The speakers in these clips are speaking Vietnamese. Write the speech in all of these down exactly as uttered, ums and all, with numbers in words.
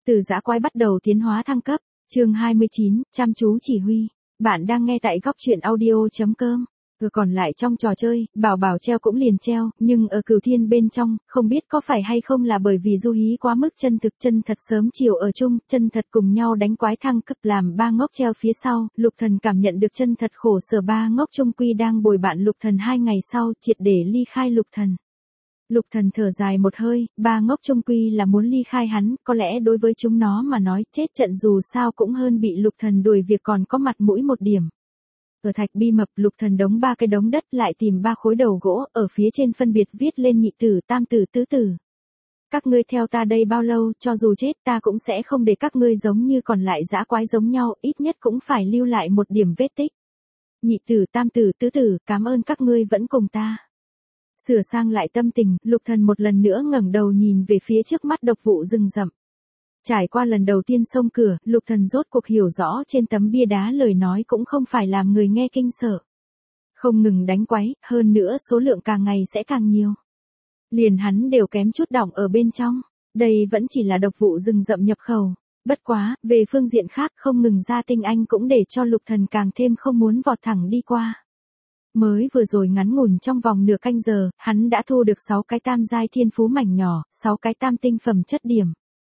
Từ dã quái bắt đầu tiến hóa thăng cấp, chương hai mươi chín, chăm chú chỉ huy. Bạn đang nghe tại góc truyện audio.com. Vừa còn lại trong trò chơi, bảo bảo treo cũng liền treo, nhưng ở cửu thiên bên trong, không biết có phải hay không là bởi vì du hí quá mức chân thực chân thật sớm chiều ở chung, chân thật cùng nhau đánh quái thăng cấp làm ba ngốc treo phía sau, lục thần cảm nhận được chân thật khổ sở ba ngốc trung quy đang bồi bạn lục thần hai ngày sau, triệt để ly khai lục thần. Lục thần thở dài một hơi, ba ngốc trung quy là muốn ly khai hắn, có lẽ đối với chúng nó mà nói chết trận dù sao cũng hơn bị lục thần đuổi việc còn có mặt mũi một điểm. Ở thạch bi mập lục thần đống ba cái đống đất lại tìm ba khối đầu gỗ, ở phía trên phân biệt viết lên nhị tử tam tử tứ tử. Các ngươi theo ta đây bao lâu, cho dù chết ta cũng sẽ không để các ngươi giống như còn lại dã quái giống nhau, ít nhất cũng phải lưu lại một điểm vết tích. Nhị tử tam tử tứ tử, cảm ơn các ngươi vẫn cùng ta. Sửa sang lại tâm tình, lục thần một lần nữa ngẩng đầu nhìn về phía trước mắt độc vụ rừng rậm. Trải qua lần đầu tiên xông cửa, lục thần rốt cuộc hiểu rõ trên tấm bia đá lời nói cũng không phải làm người nghe kinh sợ. Không ngừng đánh quái, hơn nữa số lượng càng ngày sẽ càng nhiều. Liền hắn đều kém chút đỏng ở bên trong, đây vẫn chỉ là độc vụ rừng rậm nhập khẩu. Bất quá, về phương diện khác không ngừng ra tinh anh cũng để cho lục thần càng thêm không muốn vọt thẳng đi qua. Mới vừa rồi ngắn ngủn trong vòng nửa canh giờ, hắn đã thu được sáu cái tam giai thiên phú mảnh nhỏ, sáu cái tam tinh phẩm chất điểm.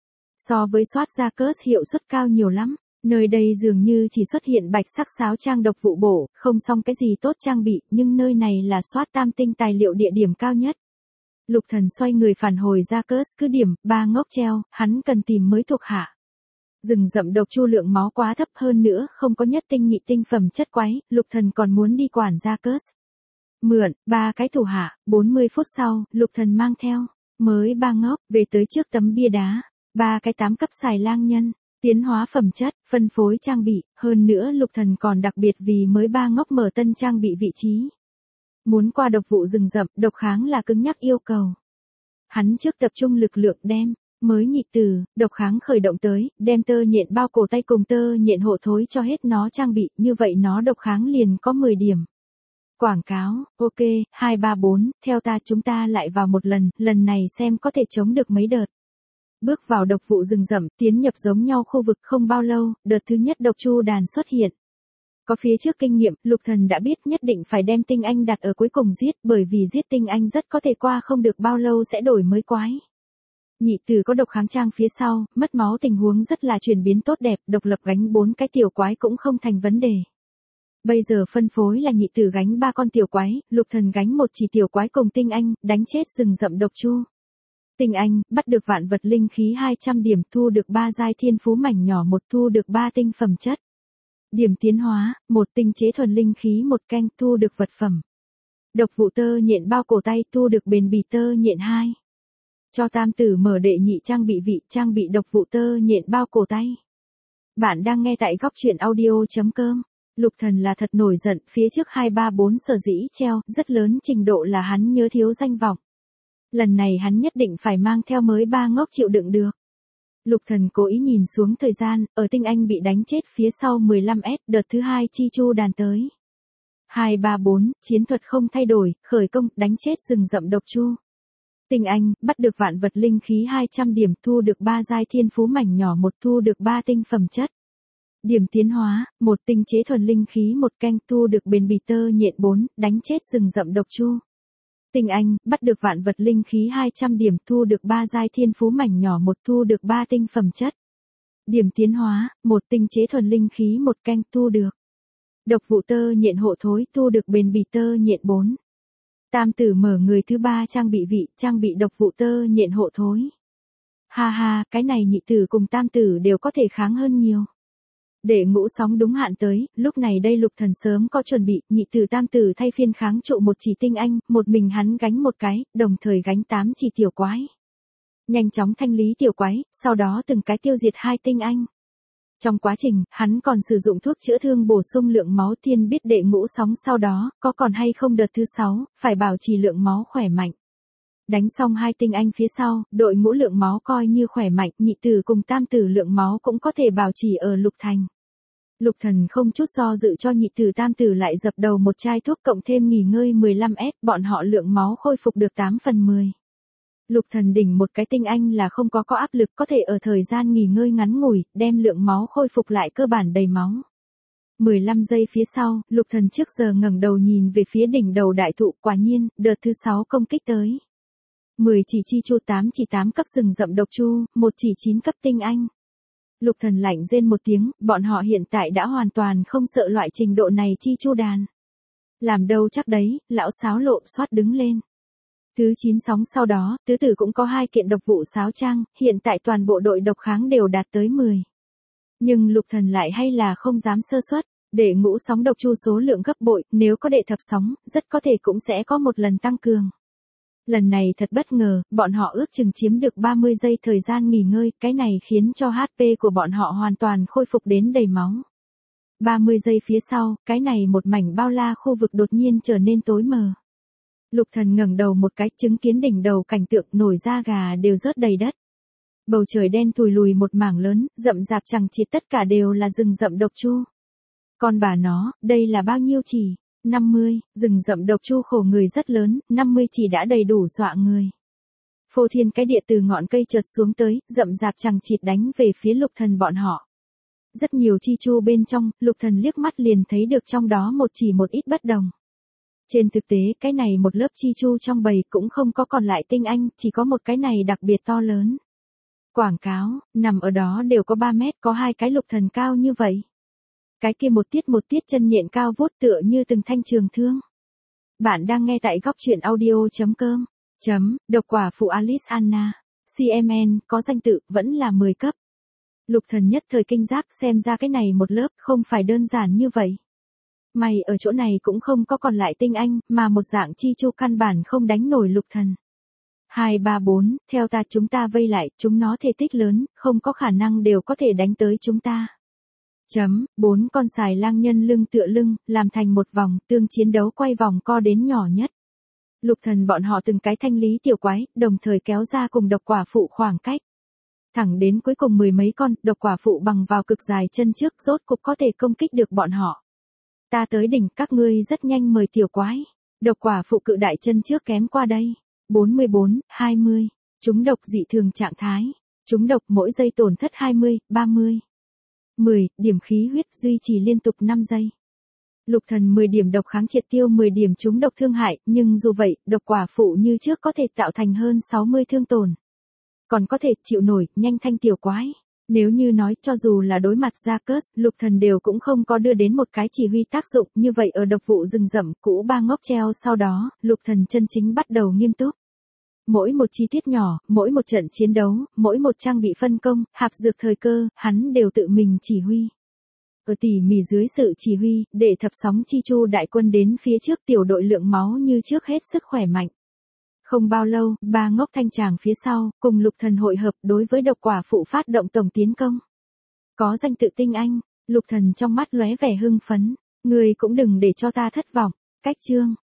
So với soát ra cớt hiệu suất cao nhiều lắm, nơi đây dường như chỉ xuất hiện bạch sắc sáo trang độc vụ bổ, không xong cái gì tốt trang bị, nhưng nơi này là soát tam tinh tài liệu địa điểm cao nhất. Lục thần xoay người phản hồi ra cớt cứ điểm, ba ngốc treo, hắn cần tìm mới thuộc hạ. Rừng rậm độc chu lượng máu quá thấp hơn nữa, không có nhất tinh nhị tinh phẩm chất quái, lục thần còn muốn đi quản gia cớt. Mượn, ba cái thủ hạ, bốn mươi phút sau, lục thần mang theo, mới ba ngốc, về tới trước tấm bia đá, ba cái tám cấp xài lang nhân, tiến hóa phẩm chất, phân phối trang bị, hơn nữa lục thần còn đặc biệt vì mới ba ngốc mở tân trang bị vị trí. Muốn qua độc vụ rừng rậm, độc kháng là cứng nhắc yêu cầu. Hắn trước tập trung lực lượng đem. Mới nhị tử, độc kháng khởi động tới, đem tơ nhện bao cổ tay cùng tơ nhện hộ thối cho hết nó trang bị, như vậy nó độc kháng liền có mười điểm. Quảng cáo, ok, hai ba bốn, theo ta chúng ta lại vào một lần, lần này xem có thể chống được mấy đợt. Bước vào độc vụ rừng rậm, tiến nhập giống nhau khu vực không bao lâu, đợt thứ nhất độc chu đàn xuất hiện. Có phía trước kinh nghiệm, lục thần đã biết nhất định phải đem tinh anh đặt ở cuối cùng giết, bởi vì giết tinh anh rất có thể qua không được bao lâu sẽ đổi mới quái. Nhị tử có độc kháng trang phía sau, mất máu tình huống rất là chuyển biến tốt đẹp, độc lập gánh bốn cái tiểu quái cũng không thành vấn đề. Bây giờ phân phối là nhị tử gánh ba con tiểu quái, lục thần gánh một chỉ tiểu quái cùng tinh anh, đánh chết rừng rậm độc chu. Tinh anh, bắt được vạn vật linh khí hai trăm điểm, thu được ba giai thiên phú mảnh nhỏ một, thu được ba tinh phẩm chất. Điểm tiến hóa, một tinh chế thuần linh khí một canh, thu được vật phẩm. Độc vụ tơ nhện bao cổ tay, thu được bền bỉ tơ nhện hai. Cho tam tử mở đệ nhị trang bị vị, trang bị độc vụ tơ nhện bao cổ tay. Bạn đang nghe tại góc truyện audio.com. Lục thần là thật nổi giận, phía trước hai ba bốn sở dĩ treo, rất lớn trình độ là hắn nhớ thiếu danh vọng. Lần này hắn nhất định phải mang theo mới ba ngốc chịu đựng được. Lục thần cố ý nhìn xuống thời gian, ở tinh anh bị đánh chết phía sau mười lăm S, đợt thứ hai chi chu đàn tới. hai ba bốn, chiến thuật không thay đổi, khởi công, đánh chết rừng rậm độc chu. Tinh anh, bắt được vạn vật linh khí hai trăm điểm, thu được ba giai thiên phú mảnh nhỏ một, thu được ba tinh phẩm chất. Điểm tiến hóa, một tinh chế thuần linh khí một canh, thu được bền bỉ tơ nhện bốn, đánh chết rừng rậm độc chu. Tinh anh, bắt được vạn vật linh khí hai trăm điểm, thu được ba giai thiên phú mảnh nhỏ một, thu được ba tinh phẩm chất. Điểm tiến hóa, một tinh chế thuần linh khí một canh, thu được. Độc vụ tơ nhện hộ thối, thu được bền bỉ tơ nhện bốn. Tam tử mở người thứ ba trang bị vị, trang bị độc vụ tơ nhện hộ thối. Ha ha, cái này nhị tử cùng tam tử đều có thể kháng hơn nhiều. Để ngũ sóng đúng hạn tới, lúc này đây lục thần sớm có chuẩn bị, nhị tử tam tử thay phiên kháng trụ một chỉ tinh anh, một mình hắn gánh một cái, đồng thời gánh tám chỉ tiểu quái. Nhanh chóng thanh lý tiểu quái, sau đó từng cái tiêu diệt hai tinh anh. Trong quá trình, hắn còn sử dụng thuốc chữa thương bổ sung lượng máu, thiên biết đệ ngũ sóng sau đó, có còn hay không đợt thứ sáu, phải bảo trì lượng máu khỏe mạnh. Đánh xong hai tinh anh phía sau, đội ngũ lượng máu coi như khỏe mạnh, nhị tử cùng tam tử lượng máu cũng có thể bảo trì ở lục thành. Lục thần không chút do dự cho nhị tử tam tử lại dập đầu một chai thuốc cộng thêm nghỉ ngơi mười lăm S, bọn họ lượng máu khôi phục được tám phần mười. Lục Thần đỉnh một cái tinh anh là không có có áp lực, có thể ở thời gian nghỉ ngơi ngắn ngủi, đem lượng máu khôi phục lại cơ bản đầy máu. mười lăm giây phía sau, Lục Thần trước giờ ngẩng đầu nhìn về phía đỉnh đầu đại thụ, quả nhiên, đợt thứ sáu công kích tới. mười chỉ chi chu, tám chỉ tám cấp rừng rậm độc chu, một chỉ chín cấp tinh anh. Lục Thần lạnh rên một tiếng, bọn họ hiện tại đã hoàn toàn không sợ loại trình độ này chi chu đàn. Làm đâu chắc đấy, lão sáo lộ xoát đứng lên. Thứ chín sóng sau đó, tứ tử cũng có hai kiện độc vụ sáo trang, hiện tại toàn bộ đội độc kháng đều đạt tới mười. Nhưng Lục Thần lại hay là không dám sơ suất, để ngũ sóng độc chu số lượng gấp bội, nếu có đệ thập sóng, rất có thể cũng sẽ có một lần tăng cường. Lần này thật bất ngờ, bọn họ ước chừng chiếm được ba mươi giây thời gian nghỉ ngơi, cái này khiến cho hát pê của bọn họ hoàn toàn khôi phục đến đầy máu. ba mươi giây phía sau, cái này một mảnh bao la khu vực đột nhiên trở nên tối mờ. Lục Thần ngẩng đầu một cái, chứng kiến đỉnh đầu cảnh tượng nổi da gà đều rớt đầy đất. Bầu trời đen thùi lùi một mảng lớn, rậm rạp chằng chịt tất cả đều là rừng rậm độc chu. Con bà nó, đây là bao nhiêu chỉ? năm mươi, rừng rậm độc chu khổ người rất lớn, năm mươi chỉ đã đầy đủ dọa người. Phô thiên cái địa từ ngọn cây chợt xuống tới, rậm rạp chằng chịt đánh về phía Lục Thần bọn họ. Rất nhiều chi chu bên trong, Lục Thần liếc mắt liền thấy được trong đó một chỉ một ít bất đồng. Trên thực tế, cái này một lớp chi chu trong bầy cũng không có còn lại tinh anh, chỉ có một cái này đặc biệt to lớn. Quảng cáo, nằm ở đó đều có ba mét, có hai cái Lục Thần cao như vậy. Cái kia một tiết một tiết chân nhện cao vút tựa như từng thanh trường thương. Bạn đang nghe tại góc truyện audio chấm com. Chấm, độc quả phụ Alice Anna. xê em en, có danh tự, vẫn là mười cấp. Lục Thần nhất thời kinh giác, xem ra cái này một lớp không phải đơn giản như vậy. Mày ở chỗ này cũng không có còn lại tinh anh, mà một dạng chi chu căn bản không đánh nổi Lục Thần. hai ba bốn, theo ta chúng ta vây lại, chúng nó thể tích lớn, không có khả năng đều có thể đánh tới chúng ta. Chấm, bốn con xài lang nhân lưng tựa lưng, làm thành một vòng, tương chiến đấu quay vòng co đến nhỏ nhất. Lục Thần bọn họ từng cái thanh lý tiểu quái, đồng thời kéo ra cùng độc quả phụ khoảng cách. Thẳng đến cuối cùng mười mấy con, độc quả phụ bằng vào cực dài chân trước rốt cục có thể công kích được bọn họ. Ta tới đỉnh, các ngươi rất nhanh mời tiểu quái. Độc quả phụ cự đại chân trước kém qua đây. bốn mươi bốn, hai mươi. Chúng độc dị thường trạng thái. Chúng độc mỗi giây tổn thất hai mươi, ba mươi. mười, điểm khí huyết duy trì liên tục năm giây. Lục Thần mười điểm độc kháng triệt tiêu mười điểm chúng độc thương hại, nhưng dù vậy, độc quả phụ như trước có thể tạo thành hơn sáu mươi thương tổn. Còn có thể chịu nổi, nhanh thanh tiểu quái. Nếu như nói cho dù là đối mặt Jacques, Lục Thần đều cũng không có đưa đến một cái chỉ huy tác dụng, như vậy ở độc vụ rừng rậm cũ ba ngốc treo sau đó, Lục Thần chân chính bắt đầu nghiêm túc. Mỗi một chi tiết nhỏ, mỗi một trận chiến đấu, mỗi một trang bị phân công, hạp dược thời cơ, hắn đều tự mình chỉ huy. Ở tỉ mỉ dưới sự chỉ huy, để thập sóng chi chu đại quân đến phía trước tiểu đội lượng máu như trước hết sức khỏe mạnh. Không bao lâu, ba ngốc thanh tràng phía sau, cùng Lục Thần hội hợp đối với độc quả phụ phát động tổng tiến công. Có danh tự tinh anh, Lục Thần trong mắt lóe vẻ hưng phấn, người cũng đừng để cho ta thất vọng. Cách chương,